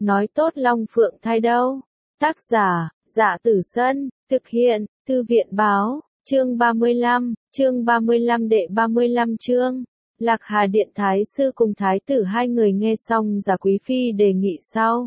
nói tốt Long Phượng thai đâu. Tác giả, Dạ Tử Sân, thực hiện, Thư viện báo, chương 35 đệ 35 chương. Lạc Hà Điện Thái sư cùng Thái tử hai người nghe xong Giả Quý Phi đề nghị sau.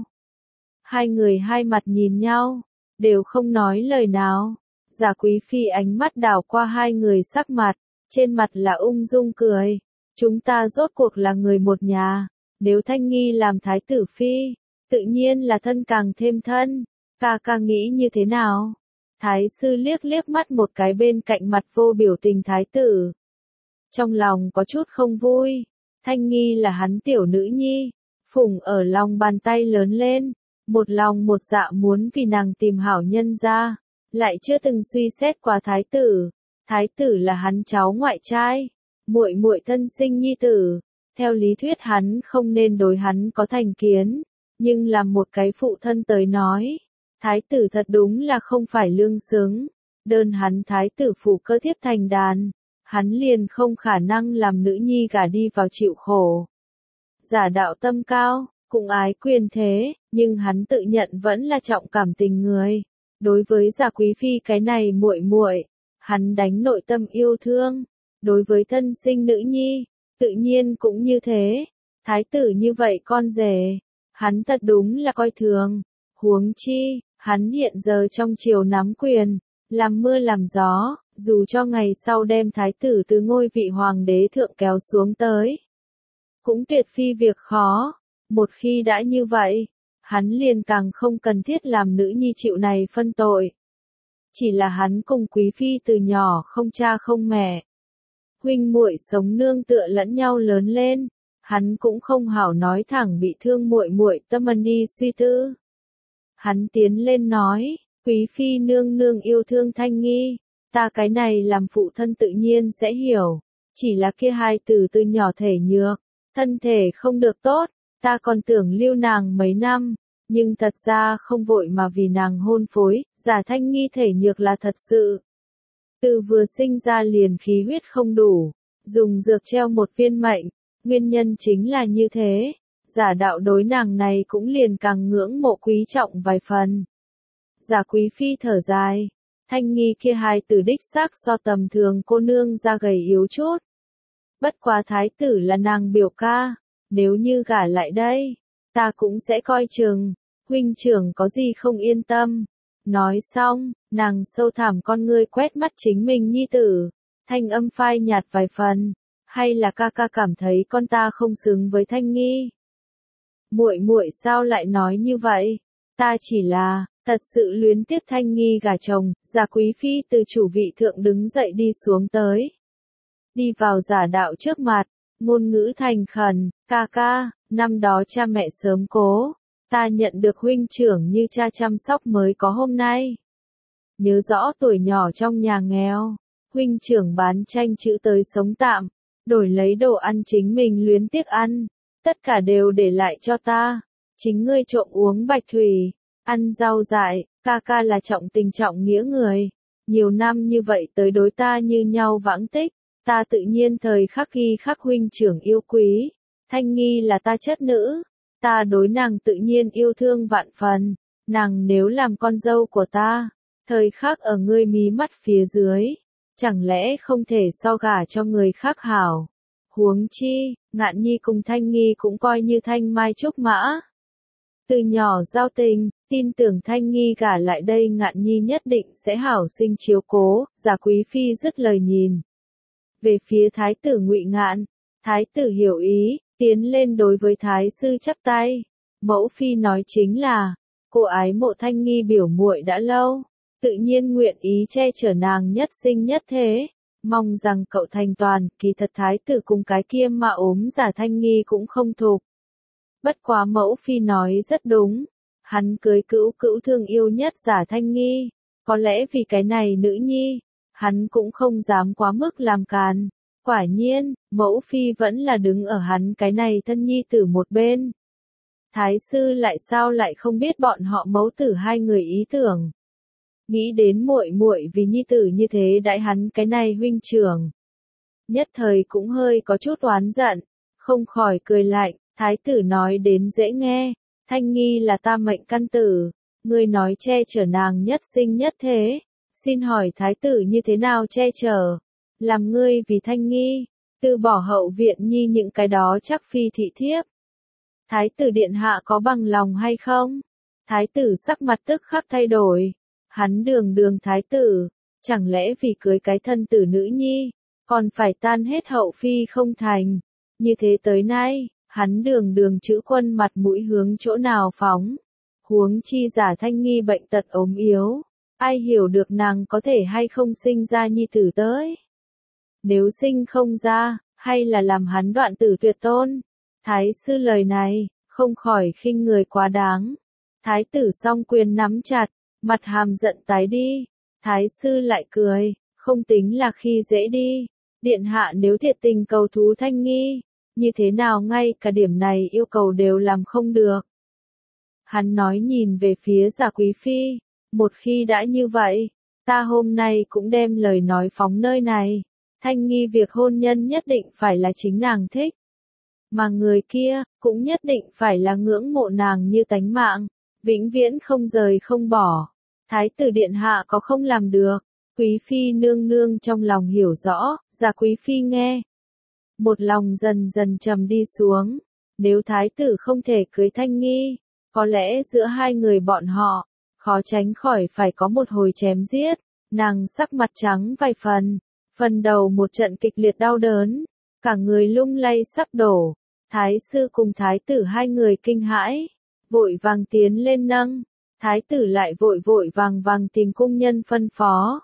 Hai người hai mặt nhìn nhau, đều không nói lời nào. Giả Quý Phi ánh mắt đảo qua hai người sắc mặt, trên mặt là ung dung cười. Chúng ta rốt cuộc là người một nhà, nếu Thanh Nghi làm Thái tử Phi, tự nhiên là thân càng thêm thân. Ca ca nghĩ như thế nào? Thái sư liếc liếc mắt một cái bên cạnh mặt vô biểu tình Thái tử. Trong lòng có chút không vui, Thanh Nghi là hắn tiểu nữ nhi, phụng ở lòng bàn tay lớn lên, một lòng một dạ muốn vì nàng tìm hảo nhân ra, lại chưa từng suy xét qua Thái tử. Thái tử là hắn cháu ngoại trai, muội muội thân sinh nhi tử, theo lý thuyết hắn không nên đối hắn có thành kiến, nhưng làm một cái phụ thân tới nói, Thái tử thật đúng là không phải lương xứng, đơn hắn Thái tử phụ cơ thiếp thành đàn, hắn liền không khả năng làm nữ nhi gả đi vào chịu khổ. Giả đạo tâm cao, cũng ái quyền thế, nhưng hắn tự nhận vẫn là trọng cảm tình người. Đối với Giả Quý Phi cái này muội muội, hắn đánh nội tâm yêu thương. Đối với thân sinh nữ nhi, tự nhiên cũng như thế. Thái tử như vậy con rể, hắn thật đúng là coi thường. Huống chi, hắn hiện giờ trong triều nắm quyền, làm mưa làm gió, dù cho ngày sau đem Thái tử từ ngôi vị hoàng đế thượng kéo xuống tới, cũng tuyệt phi việc khó. Một khi đã như vậy, hắn liền càng không cần thiết làm nữ nhi chịu này phân tội. Chỉ là hắn cùng Quý Phi từ nhỏ không cha không mẹ, huynh muội sống nương tựa lẫn nhau lớn lên, hắn cũng không hảo nói thẳng bị thương muội muội tâm ân đi suy tư. Hắn tiến lên nói, Quý Phi nương nương yêu thương Thanh Nghi, ta cái này làm phụ thân tự nhiên sẽ hiểu, chỉ là kia hai từ từ nhỏ thể nhược, thân thể không được tốt, ta còn tưởng lưu nàng mấy năm, nhưng thật ra không vội mà vì nàng hôn phối. Giả Thanh Nghi thể nhược là thật sự. Từ vừa sinh ra liền khí huyết không đủ, dùng dược treo một viên mệnh, nguyên nhân chính là như thế. Giả đạo đối nàng này cũng liền càng ngưỡng mộ quý trọng vài phần. Giả Quý Phi thở dài, Thanh Nghi kia hai từ đích xác so tầm thường cô nương ra gầy yếu chút. Bất quá Thái tử là nàng biểu ca, nếu như gả lại đây, ta cũng sẽ coi chừng, huynh trưởng có gì không yên tâm. Nói xong, nàng sâu thẳm con ngươi quét mắt chính mình nhi tử, thanh âm phai nhạt vài phần, hay là ca ca cảm thấy con ta không xứng với Thanh Nghi? Muội muội sao lại nói như vậy? Ta chỉ là thật sự luyến tiếc Thanh Nghi gả chồng. Giả Quý Phi từ chủ vị thượng đứng dậy đi xuống tới, đi vào Giả đạo trước mặt, ngôn ngữ thành khẩn, ca ca, năm đó cha mẹ sớm cố, ta nhận được huynh trưởng như cha chăm sóc mới có hôm nay. Nhớ rõ tuổi nhỏ trong nhà nghèo, huynh trưởng bán tranh chữ tới sống tạm, đổi lấy đồ ăn chính mình luyến tiếc ăn, tất cả đều để lại cho ta. Chính ngươi trộm uống bạch thủy, ăn rau dại, ca ca là trọng tình trọng nghĩa người, nhiều năm như vậy tới đối ta như nhau vãng tích, ta tự nhiên thời khắc ghi khắc huynh trưởng yêu quý. Thanh Nghi là ta chất nữ, ta đối nàng tự nhiên yêu thương vạn phần, nàng nếu làm con dâu của ta, thời khắc ở ngươi mí mắt phía dưới, chẳng lẽ không thể so gả cho người khác hảo? Huống chi, Ngạn Nhi cùng Thanh Nghi cũng coi như thanh mai trúc mã. Từ nhỏ giao tình, tin tưởng Thanh Nghi gả lại đây Ngạn Nhi nhất định sẽ hảo sinh chiếu cố. Giả Quý Phi dứt lời nhìn về phía Thái tử Ngụy Ngạn, Thái tử hiểu ý, tiến lên đối với Thái sư chắp tay. Mẫu phi nói chính là, cô ái mộ Thanh Nghi biểu muội đã lâu, tự nhiên nguyện ý che chở nàng nhất sinh nhất thế, mong rằng cậu thành toàn. Kỳ thật Thái tử cùng cái kia mà ốm Giả Thanh Nghi cũng không thục. Bất quá mẫu phi nói rất đúng, hắn cưới cữu cữu thương yêu nhất Giả Thanh Nghi, có lẽ vì cái này nữ nhi, hắn cũng không dám quá mức làm càn. Quả nhiên, mẫu phi vẫn là đứng ở hắn cái này thân nhi tử một bên. Thái sư lại sao lại không biết bọn họ mẫu tử hai người ý tưởng. Nghĩ đến muội muội vì nhi tử như thế đãi hắn cái này huynh trưởng, nhất thời cũng hơi có chút oán giận, không khỏi cười lạnh. Thái tử nói đến dễ nghe, Thanh Nghi là ta mệnh căn tử, ngươi nói che chở nàng nhất sinh nhất thế, xin hỏi thái tử như thế nào che chở? Làm ngươi vì Thanh Nghi, từ bỏ hậu viện nhi những cái đó chắc phi thị thiếp. Thái tử điện hạ có bằng lòng hay không? Thái tử sắc mặt tức khắc thay đổi. Hắn đường thái tử, chẳng lẽ vì cưới cái thân tử nữ nhi, còn phải tan hết hậu phi không thành. Như thế tới nay, hắn đường chữ quân mặt mũi hướng chỗ nào phóng. Huống chi giả Thanh Nghi bệnh tật ốm yếu, ai hiểu được nàng có thể hay không sinh ra nhi tử tới. Nếu sinh không ra, hay là làm hắn đoạn tử tuyệt tôn. Thái sư lời này, không khỏi khinh người quá đáng. Thái tử song quyền nắm chặt, mặt hàm giận tái đi. Thái sư lại cười, không tính là khi dễ đi. Điện hạ nếu thiệt tình cầu thú Thanh Nghi, như thế nào ngay cả điểm này yêu cầu đều làm không được. Hắn nói nhìn về phía Giả Quý Phi, một khi đã như vậy, ta hôm nay cũng đem lời nói phóng nơi này. Thanh Nghi việc hôn nhân nhất định phải là chính nàng thích. Mà người kia, cũng nhất định phải là ngưỡng mộ nàng như tánh mạng, vĩnh viễn không rời không bỏ. Thái tử điện hạ có không làm được, Quý Phi nương nương trong lòng hiểu rõ, Giả Quý Phi nghe. Một lòng dần dần trầm đi xuống, nếu thái tử không thể cưới Thanh Nghi, có lẽ giữa hai người bọn họ, khó tránh khỏi phải có một hồi chém giết. Nàng sắc mặt trắng vài phần đầu một trận kịch liệt đau đớn, cả người lung lay sắp đổ. Thái sư cùng thái tử hai người kinh hãi, vội vàng tiến lên nâng, thái tử lại vội vàng tìm cung nhân phân phó.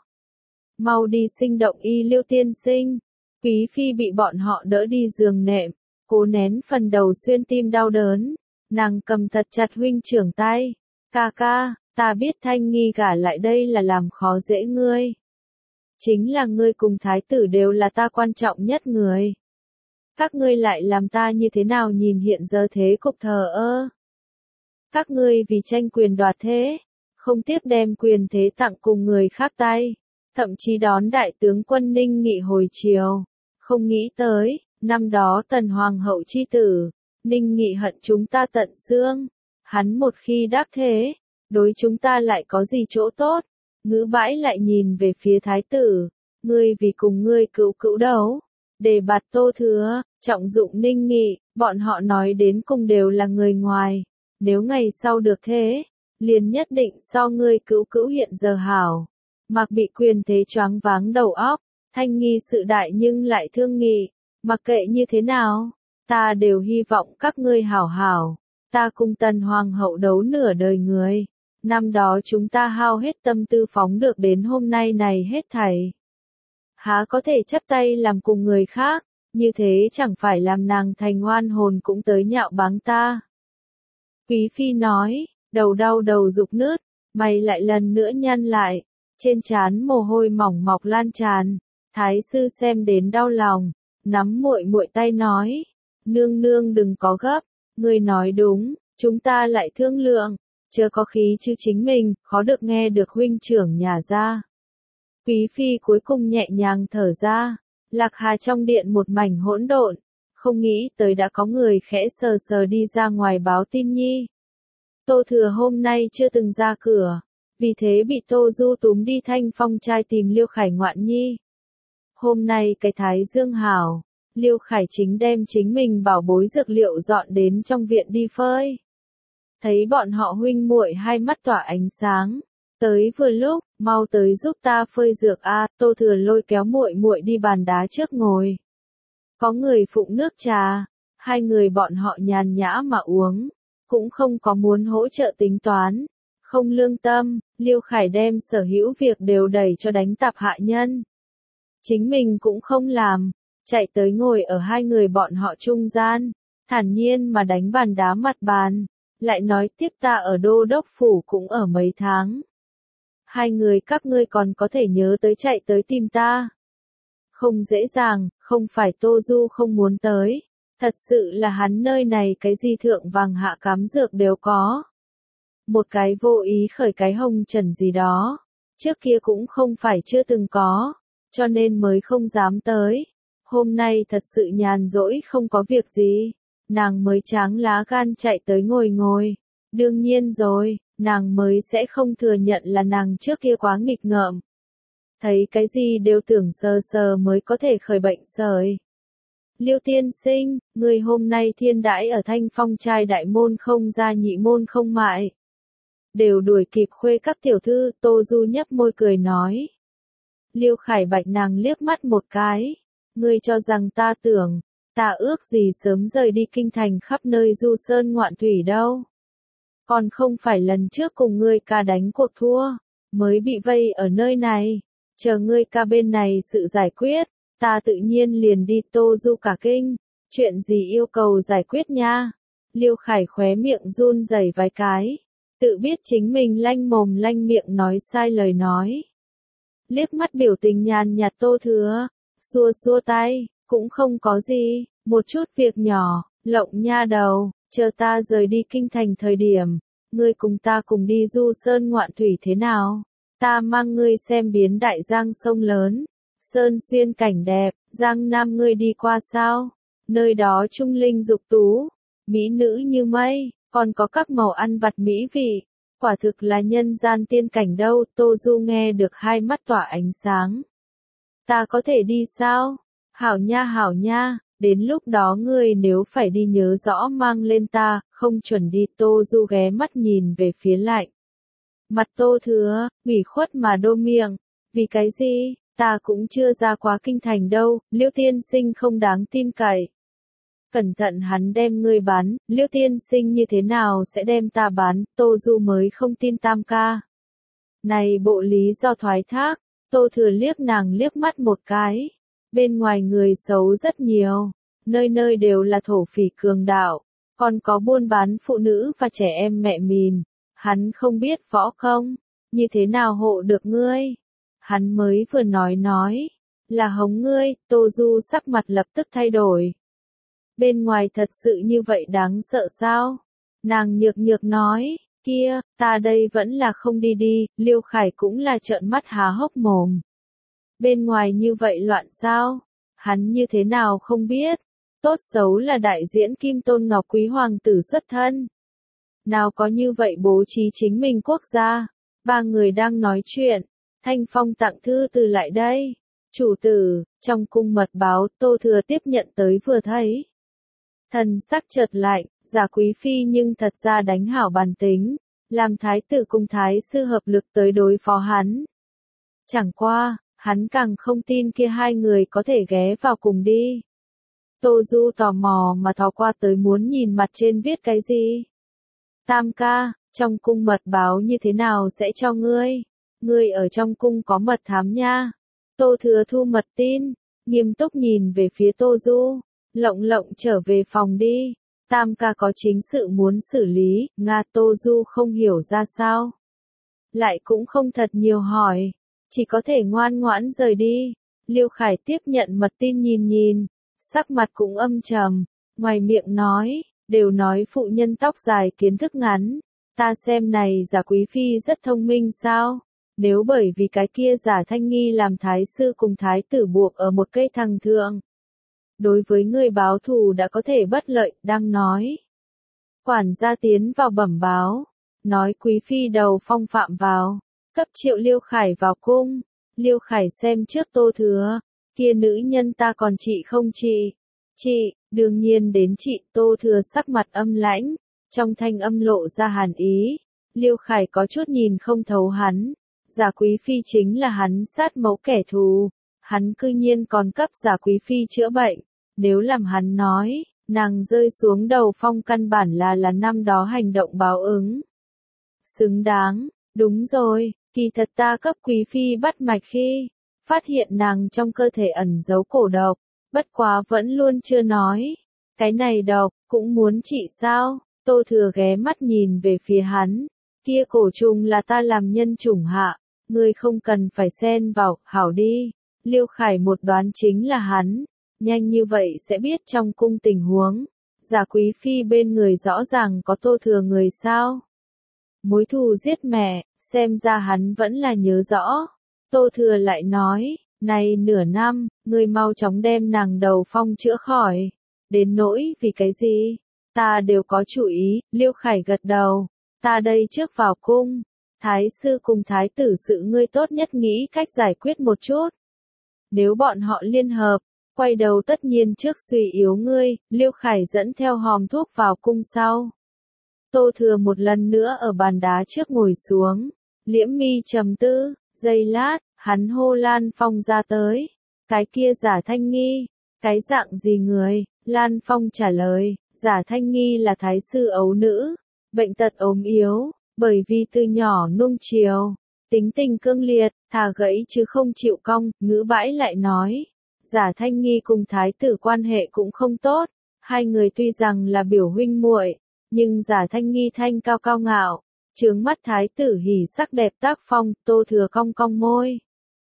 Mau đi sinh động y Liêu tiên sinh. Quý phi bị bọn họ đỡ đi giường nệm, cố nén phần đầu xuyên tim đau đớn, nàng cầm thật chặt huynh trưởng tay. Ca ca, ta biết Thanh Nghi gả lại đây là làm khó dễ ngươi. Chính là ngươi cùng thái tử đều là ta quan trọng nhất người. Các ngươi lại làm ta như thế nào nhìn hiện giờ thế cục thờ ơ. Các ngươi vì tranh quyền đoạt thế, không tiếc đem quyền thế tặng cùng người khác tay, thậm chí đón đại tướng quân Ninh Nghị hồi triều. Không nghĩ tới, năm đó Tần Hoàng hậu chi tử, Ninh Nghị hận chúng ta tận xương. Hắn một khi đắc thế, đối chúng ta lại có gì chỗ tốt? Ngữ bãi lại nhìn về phía thái tử, ngươi vì cùng ngươi cữu đấu, đề bạt Tô Thừa, trọng dụng Ninh Nghị, bọn họ nói đến cùng đều là người ngoài. Nếu ngày sau được thế, liền nhất định so ngươi cữu hiện giờ hảo. Mặc bị quyền thế choáng váng đầu óc, Thanh Nghi sự đại nhưng lại thương nghị, mặc kệ như thế nào, ta đều hy vọng các ngươi hảo hảo. Ta cùng Tần Hoàng hậu đấu nửa đời người. Năm đó chúng ta hao hết tâm tư phóng được đến hôm nay này hết thảy. Há có thể chấp tay làm cùng người khác, như thế chẳng phải làm nàng thành oan hồn cũng tới nhạo báng ta. Quý Phi nói, đầu đau đầu rục nứt, mày lại lần nữa nhăn lại, trên trán mồ hôi mỏng mọc lan tràn. Thái sư xem đến đau lòng, nắm muội tay nói, nương nương đừng có gấp, ngươi nói đúng, chúng ta lại thương lượng, chớ có khí chứ chính mình, khó được nghe được huynh trưởng nhà ra. Quý Phi cuối cùng nhẹ nhàng thở ra, Lạc Hà trong điện một mảnh hỗn độn, không nghĩ tới đã có người khẽ sờ đi ra ngoài báo tin nhi. Tô Thừa hôm nay chưa từng ra cửa, vì thế bị Tô Du túm đi Thanh Phong trai tìm Liêu Khải ngoạn nhi. Hôm nay cái thái dương hảo, Liêu Khải chính đem chính mình bảo bối dược liệu dọn đến trong viện đi phơi. Thấy bọn họ huynh muội hai mắt tỏa ánh sáng, tới vừa lúc, mau tới giúp ta phơi dược a. Tô Thừa lôi kéo muội đi bàn đá trước ngồi. Có người phụng nước trà, hai người bọn họ nhàn nhã mà uống, cũng không có muốn hỗ trợ tính toán, không lương tâm. Liêu Khải đem sở hữu việc đều đẩy cho đánh tạp hạ nhân. Chính mình cũng không làm, chạy tới ngồi ở hai người bọn họ trung gian, thản nhiên mà đánh bàn đá mặt bàn, lại nói tiếp ta ở đô đốc phủ cũng ở mấy tháng. Hai người các ngươi còn có thể nhớ tới chạy tới tìm ta. Không dễ dàng, không phải Tô Du không muốn tới, thật sự là hắn nơi này cái gì thượng vàng hạ cám dược đều có. Một cái vô ý khởi cái hồng trần gì đó, trước kia cũng không phải chưa từng có, cho nên mới không dám tới. Hôm nay thật sự nhàn rỗi không có việc gì, nàng mới tráng lá gan chạy tới ngồi. Đương nhiên rồi, nàng mới sẽ không thừa nhận là nàng trước kia quá nghịch ngợm. Thấy cái gì đều tưởng sờ sờ mới có thể khởi bệnh sởi. Liêu tiên sinh, người hôm nay thiên đãi ở Thanh Phong trai đại môn không ra nhị môn không mại. Đều đuổi kịp khuê các tiểu thư, Tô Du nhấp môi cười nói. Liêu Khải Bạch nàng liếc mắt một cái. Ngươi cho rằng ta tưởng, ta ước gì sớm rời đi kinh thành khắp nơi du sơn ngoạn thủy đâu. Còn không phải lần trước cùng ngươi ca đánh cuộc thua, mới bị vây ở nơi này. Chờ ngươi ca bên này sự giải quyết, ta tự nhiên liền đi Tô Du cả kinh. Chuyện gì yêu cầu giải quyết nha? Liêu Khải khóe miệng run rẩy vài cái. Tự biết chính mình lanh mồm lanh miệng nói sai lời nói. Liếc mắt biểu tình nhàn nhạt Tô Thừa, xua xua tay, cũng không có gì, một chút việc nhỏ, lộng nha đầu, chờ ta rời đi kinh thành thời điểm, ngươi cùng ta cùng đi du sơn ngoạn thủy thế nào? Ta mang ngươi xem biến đại giang sông lớn, sơn xuyên cảnh đẹp, giang nam ngươi đi qua sao? Nơi đó trung linh dục tú, mỹ nữ như mây, còn có các màu ăn vặt mỹ vị. Quả thực là nhân gian tiên cảnh đâu, Tô Du nghe được hai mắt tỏa ánh sáng. Ta có thể đi sao? Hảo nha, đến lúc đó ngươi nếu phải đi nhớ rõ mang lên ta, không chuẩn đi. Tô Du ghé mắt nhìn về phía lạnh. Mặt Tô Thừa, ủy khuất mà đô miệng, vì cái gì, ta cũng chưa ra quá kinh thành đâu, Liêu tiên sinh không đáng tin cậy. Cẩn thận hắn đem ngươi bán, Liêu tiên sinh như thế nào sẽ đem ta bán, Tô Du mới không tin tam ca. Này bộ lý do thoái thác, Tô Thừa liếc nàng liếc mắt một cái. Bên ngoài người xấu rất nhiều, nơi nơi đều là thổ phỉ cường đạo, còn có buôn bán phụ nữ và trẻ em mẹ mìn. Hắn không biết võ không, như thế nào hộ được ngươi. Hắn mới vừa nói, là hống ngươi, Tô Du sắc mặt lập tức thay đổi. Bên ngoài thật sự như vậy đáng sợ sao? Nàng nhược nhược nói, kia, ta đây vẫn là không đi, Liêu Khải cũng là trợn mắt há hốc mồm. Bên ngoài như vậy loạn sao? Hắn như thế nào không biết? Tốt xấu là đại diễn Kim Tôn Ngọc Quý Hoàng tử xuất thân. Nào có như vậy bố trí chính mình quốc gia? Ba người đang nói chuyện, Thanh Phong tặng thư từ lại đây. Chủ tử, trong cung mật báo, Tô Thừa tiếp nhận tới vừa thấy. Thần sắc chợt lạnh, giả quý phi nhưng thật ra đánh hảo bàn tính, làm thái tử cùng thái sư hợp lực tới đối phó hắn. Chẳng qua, hắn càng không tin kia hai người có thể ghé vào cùng đi. Tô Du tò mò mà thò qua tới muốn nhìn mặt trên viết cái gì. Tam ca, trong cung mật báo như thế nào sẽ cho ngươi? Ngươi ở trong cung có mật thám nha. Tô Thừa thu mật tin, nghiêm túc nhìn về phía Tô Du. Lộng trở về phòng đi. Tam ca có chính sự muốn xử lý, Nga. Tô Du không hiểu ra sao. Lại cũng không thật nhiều hỏi. Chỉ có thể ngoan ngoãn rời đi. Liêu Khải tiếp nhận mật tin nhìn, sắc mặt cũng âm trầm. Ngoài miệng nói, đều nói phụ nhân tóc dài kiến thức ngắn. Ta xem này giả quý phi rất thông minh sao. Nếu bởi vì cái kia giả thanh nghi làm thái sư cùng thái tử buộc ở một cây thằng thượng. Đối với người báo thù đã có thể bất lợi, đang nói. Quản gia tiến vào bẩm báo, nói quý phi đầu phong phạm vào, cấp triệu Liêu Khải vào cung. Liêu Khải xem trước Tô Thừa, kia nữ nhân ta còn trị không trị? Chị, đương nhiên đến chị. Tô Thừa sắc mặt âm lãnh, trong thanh âm lộ ra hàn ý. Liêu Khải có chút nhìn không thấu hắn, giả quý phi chính là hắn sát mẫu kẻ thù, hắn cư nhiên còn cấp giả quý phi chữa bệnh. Nếu làm hắn nói, nàng rơi xuống đầu phong căn bản là năm đó hành động báo ứng. Xứng đáng, đúng rồi, kỳ thật ta cấp quý phi bắt mạch khi, phát hiện nàng trong cơ thể ẩn giấu cổ độc, bất quá vẫn luôn chưa nói. Cái này độc, cũng muốn trị sao? Tô Thừa ghé mắt nhìn về phía hắn, kia cổ trùng là ta làm nhân chủng hạ, ngươi không cần phải xen vào, hảo đi. Liêu Khải một đoán chính là hắn. Nhanh như vậy sẽ biết trong cung tình huống. Giả quý phi bên người rõ ràng có Tô Thừa người sao? Mối thù giết mẹ, xem ra hắn vẫn là nhớ rõ. Tô Thừa lại nói, này nửa năm, ngươi mau chóng đem nàng đầu phong chữa khỏi. Đến nỗi vì cái gì? Ta đều có chủ ý. Liêu Khải gật đầu, Ta đây trước vào cung. Thái sư cùng thái tử sự ngươi tốt nhất nghĩ cách giải quyết một chút. Nếu bọn họ liên hợp, quay đầu tất nhiên trước suy yếu ngươi, Liêu Khải dẫn theo hòm thuốc vào cung sau. Tô Thừa một lần nữa ở bàn đá trước ngồi xuống, liễm mi trầm tư, giây lát, hắn hô Lan Phong ra tới. Cái kia Giả Thanh Nghi, cái dạng gì người? Lan Phong trả lời, Giả Thanh Nghi là thái sư ấu nữ, bệnh tật ốm yếu, bởi vì từ nhỏ nuông chiều, tính tình cương liệt, thà gãy chứ không chịu cong, ngữ bãi lại nói. Giả Thanh Nghi cùng thái tử quan hệ cũng không tốt, hai người tuy rằng là biểu huynh muội, nhưng Giả Thanh Nghi thanh cao cao ngạo, trướng mắt thái tử hỉ sắc đẹp tác phong, Tô Thừa cong cong môi.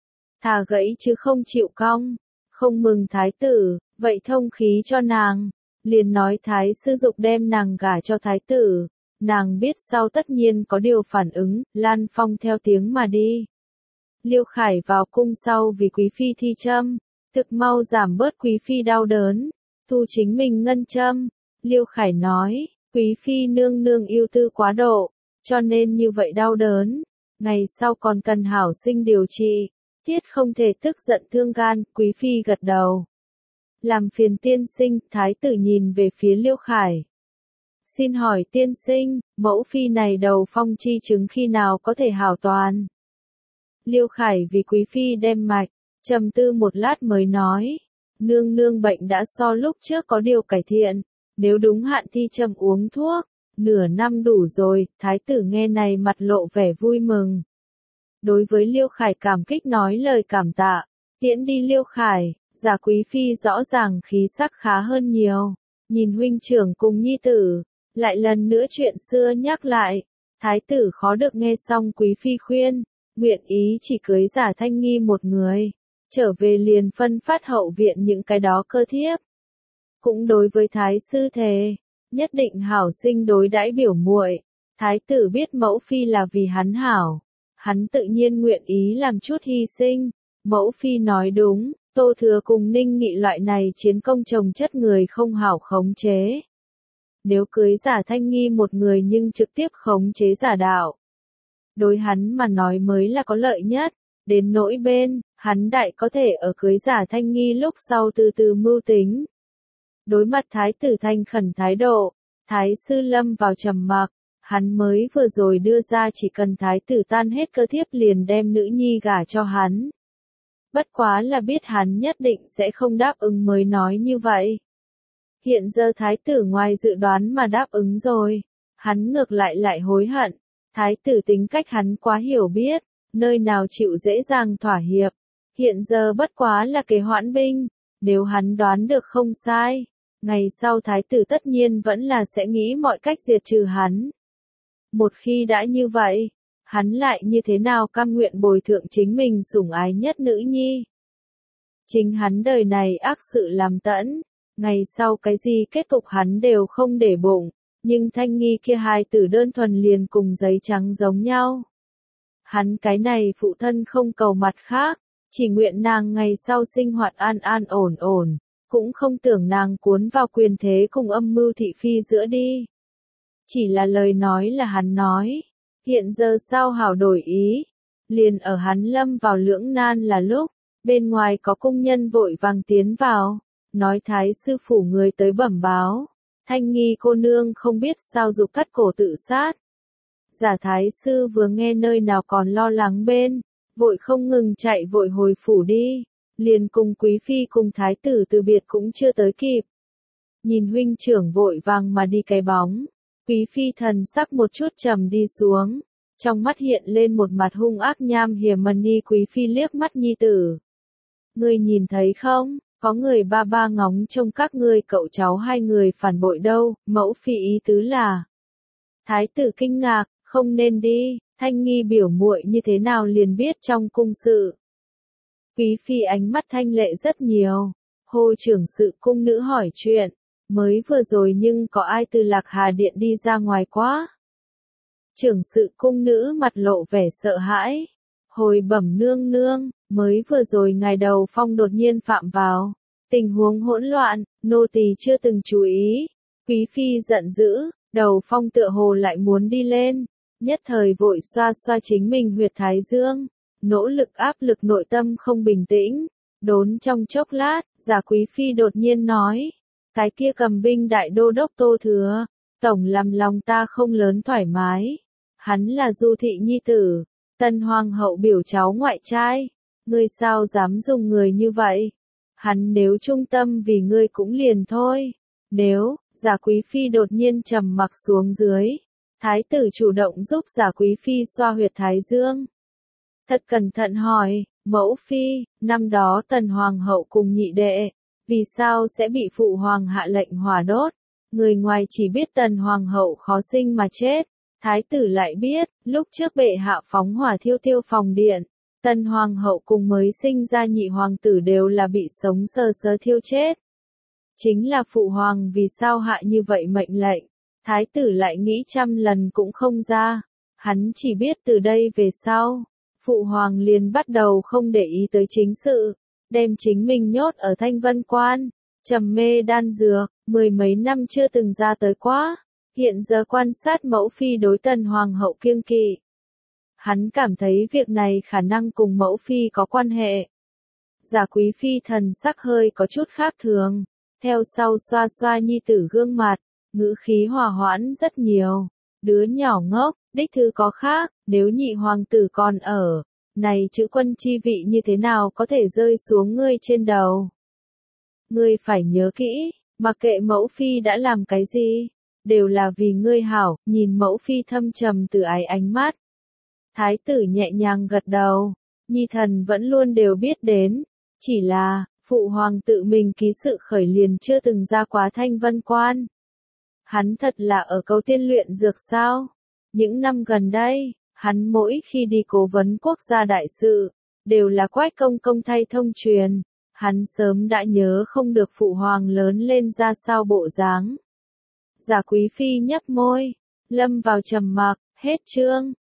Thà gãy chứ không chịu cong, không mừng thái tử, vậy thông khí cho nàng, liền nói thái sư dục đem nàng gả cho thái tử, nàng biết sau tất nhiên có điều phản ứng, Lan Phong theo tiếng mà đi. Liêu Khải vào cung sau vì quý phi thi châm, thực mau giảm bớt quý phi đau đớn, thu chính mình ngân châm. Liêu Khải nói, quý phi nương nương yêu tư quá độ, cho nên như vậy đau đớn, ngày sau còn cần hảo sinh điều trị, thiết không thể tức giận thương gan, quý phi gật đầu. Làm phiền tiên sinh, thái tử nhìn về phía Liêu Khải. Xin hỏi tiên sinh, mẫu phi này đầu phong chi chứng khi nào có thể hảo toàn? Liêu Khải vì quý phi đem mạch, trầm tư một lát mới nói, nương nương bệnh đã so lúc trước có điều cải thiện, nếu đúng hạn thi châm uống thuốc, nửa năm đủ rồi, thái tử nghe này mặt lộ vẻ vui mừng. Đối với Liêu Khải cảm kích nói lời cảm tạ, tiễn đi Liêu Khải, Giả quý phi rõ ràng khí sắc khá hơn nhiều, nhìn huynh trưởng cùng nhi tử, lại lần nữa chuyện xưa nhắc lại, thái tử khó được nghe xong quý phi khuyên, nguyện ý chỉ cưới Giả Thanh Nghi một người, trở về liền phân phát hậu viện những cái đó cơ thiếp. Cũng đối với thái sư thề, nhất định hảo sinh đối đãi biểu muội, thái tử biết mẫu phi là vì hắn hảo, hắn tự nhiên nguyện ý làm chút hy sinh, mẫu phi nói đúng. Tô Thừa cùng Ninh Nghị loại này chiến công chồng chất người không hảo khống chế. Nếu cưới Giả Thanh Nghi một người nhưng trực tiếp khống chế Giả Đạo, đối hắn mà nói mới là có lợi nhất, đến nỗi bên, hắn đại có thể ở cưới Giả Thanh Nghi lúc sau từ từ mưu tính. Đối mặt thái tử thanh khẩn thái độ, thái sư lâm vào trầm mặc, hắn mới vừa rồi đưa ra chỉ cần thái tử tan hết cơ thiếp liền đem nữ nhi gả cho hắn. Bất quá là biết hắn nhất định sẽ không đáp ứng mới nói như vậy. Hiện giờ thái tử ngoài dự đoán mà đáp ứng rồi, hắn ngược lại hối hận, thái tử tính cách hắn quá hiểu biết, nơi nào chịu dễ dàng thỏa hiệp, hiện giờ bất quá là kế hoãn binh, nếu hắn đoán được không sai, ngày sau thái tử tất nhiên vẫn là sẽ nghĩ mọi cách diệt trừ hắn. Một khi đã như vậy, hắn lại như thế nào cam nguyện bồi thượng chính mình sủng ái nhất nữ nhi. Chính hắn đời này ác sự làm tẫn, ngày sau cái gì kết cục hắn đều không để bụng, nhưng Thanh Nghi kia hai tử đơn thuần liền cùng giấy trắng giống nhau. Hắn cái này phụ thân không cầu mặt khác, chỉ nguyện nàng ngày sau sinh hoạt an an ổn ổn, cũng không tưởng nàng cuốn vào quyền thế cùng âm mưu thị phi giữa đi. Chỉ là lời nói là hắn nói. Hiện giờ sao hảo đổi ý, liền ở hắn lâm vào lưỡng nan là lúc, bên ngoài có công nhân vội vàng tiến vào, nói thái sư phủ người tới bẩm báo, Thanh Nghi cô nương không biết sao dục cắt cổ tự sát. Giả thái sư vừa nghe nơi nào còn lo lắng bên, vội không ngừng chạy vội hồi phủ đi, liền cùng quý phi cùng thái tử từ biệt cũng chưa tới kịp. Nhìn huynh trưởng vội vàng mà đi cái bóng. Quý phi thần sắc một chút trầm đi xuống, trong mắt hiện lên một mặt hung ác nham hiểm mần ni quý phi liếc mắt nhi tử. Ngươi nhìn thấy không, có người ba ba ngóng trông các ngươi cậu cháu hai người phản bội đâu, mẫu phi ý tứ là. Thái tử kinh ngạc, không nên đi, Thanh Nghi biểu muội như thế nào liền biết trong cung sự. Quý phi ánh mắt thanh lệ rất nhiều, hô trưởng sự cung nữ hỏi chuyện. Mới vừa rồi nhưng có ai từ Lạc Hà Điện đi ra ngoài quá? Trưởng sự cung nữ mặt lộ vẻ sợ hãi. Hồi bẩm nương nương, mới vừa rồi ngài đầu phong đột nhiên phạm vào. Tình huống hỗn loạn, nô tỳ chưa từng chú ý. Quý phi giận dữ, đầu phong tựa hồ lại muốn đi lên. nhất thời vội xoa xoa chính mình huyệt thái dương, nỗ lực áp lực nội tâm không bình tĩnh, đốn trong chốc lát, Giả Quý Phi đột nhiên nói, cái kia cầm binh đại đô đốc Tô Thừa, tổng làm lòng ta không lớn thoải mái, hắn là Du thị nhi tử, Tân Hoàng hậu biểu cháu ngoại trai, ngươi sao dám dùng người như vậy, hắn nếu trung tâm vì ngươi cũng liền thôi, nếu, Giả Quý Phi đột nhiên trầm mặc xuống dưới, thái tử chủ động giúp Giả Quý Phi xoa huyệt thái dương. Thật cẩn thận hỏi, mẫu phi, năm đó Tần Hoàng hậu cùng nhị đệ, vì sao sẽ bị phụ hoàng hạ lệnh hỏa đốt? Người ngoài chỉ biết Tần Hoàng hậu khó sinh mà chết, thái tử lại biết, lúc trước bệ hạ phóng hỏa thiêu thiêu phòng điện, Tần Hoàng hậu cùng mới sinh ra nhị hoàng tử đều là bị sống sờ sờ thiêu chết. Chính là phụ hoàng vì sao hạ như vậy mệnh lệnh, thái tử lại nghĩ trăm lần cũng không ra, hắn chỉ biết từ đây về sau. Phụ hoàng liền bắt đầu không để ý tới chính sự, đem chính mình nhốt ở Thanh Vân Quan, trầm mê đan dược, mười mấy năm chưa từng ra tới quá, hiện giờ quan sát mẫu phi đối Tần Hoàng hậu kiêng kỵ. Hắn cảm thấy việc này khả năng cùng mẫu phi có quan hệ. Giả Quý Phi thần sắc hơi có chút khác thường, theo sau xoa xoa nhi tử gương mặt, ngữ khí hòa hoãn rất nhiều. Đứa nhỏ ngốc, đích thư có khác, nếu nhị hoàng tử còn ở, này chữ quân chi vị như thế nào có thể rơi xuống ngươi trên đầu. Ngươi phải nhớ kỹ, mặc kệ mẫu phi đã làm cái gì, đều là vì ngươi hảo, nhìn mẫu phi thâm trầm từ ái ánh mắt. Thái tử nhẹ nhàng gật đầu, nhi thần vẫn luôn đều biết đến, chỉ là, phụ hoàng tự mình ký sự khởi liền chưa từng ra quá Thanh Vân Quan. Hắn thật là ở câu tiên luyện dược sao? Những năm gần đây, hắn mỗi khi đi cố vấn quốc gia đại sự, đều là Quách công công thay thông truyền. Hắn sớm đã nhớ không được phụ hoàng lớn lên ra sao bộ dáng. Giả Quý Phi nhấp môi, lâm vào trầm mặc, hết chương.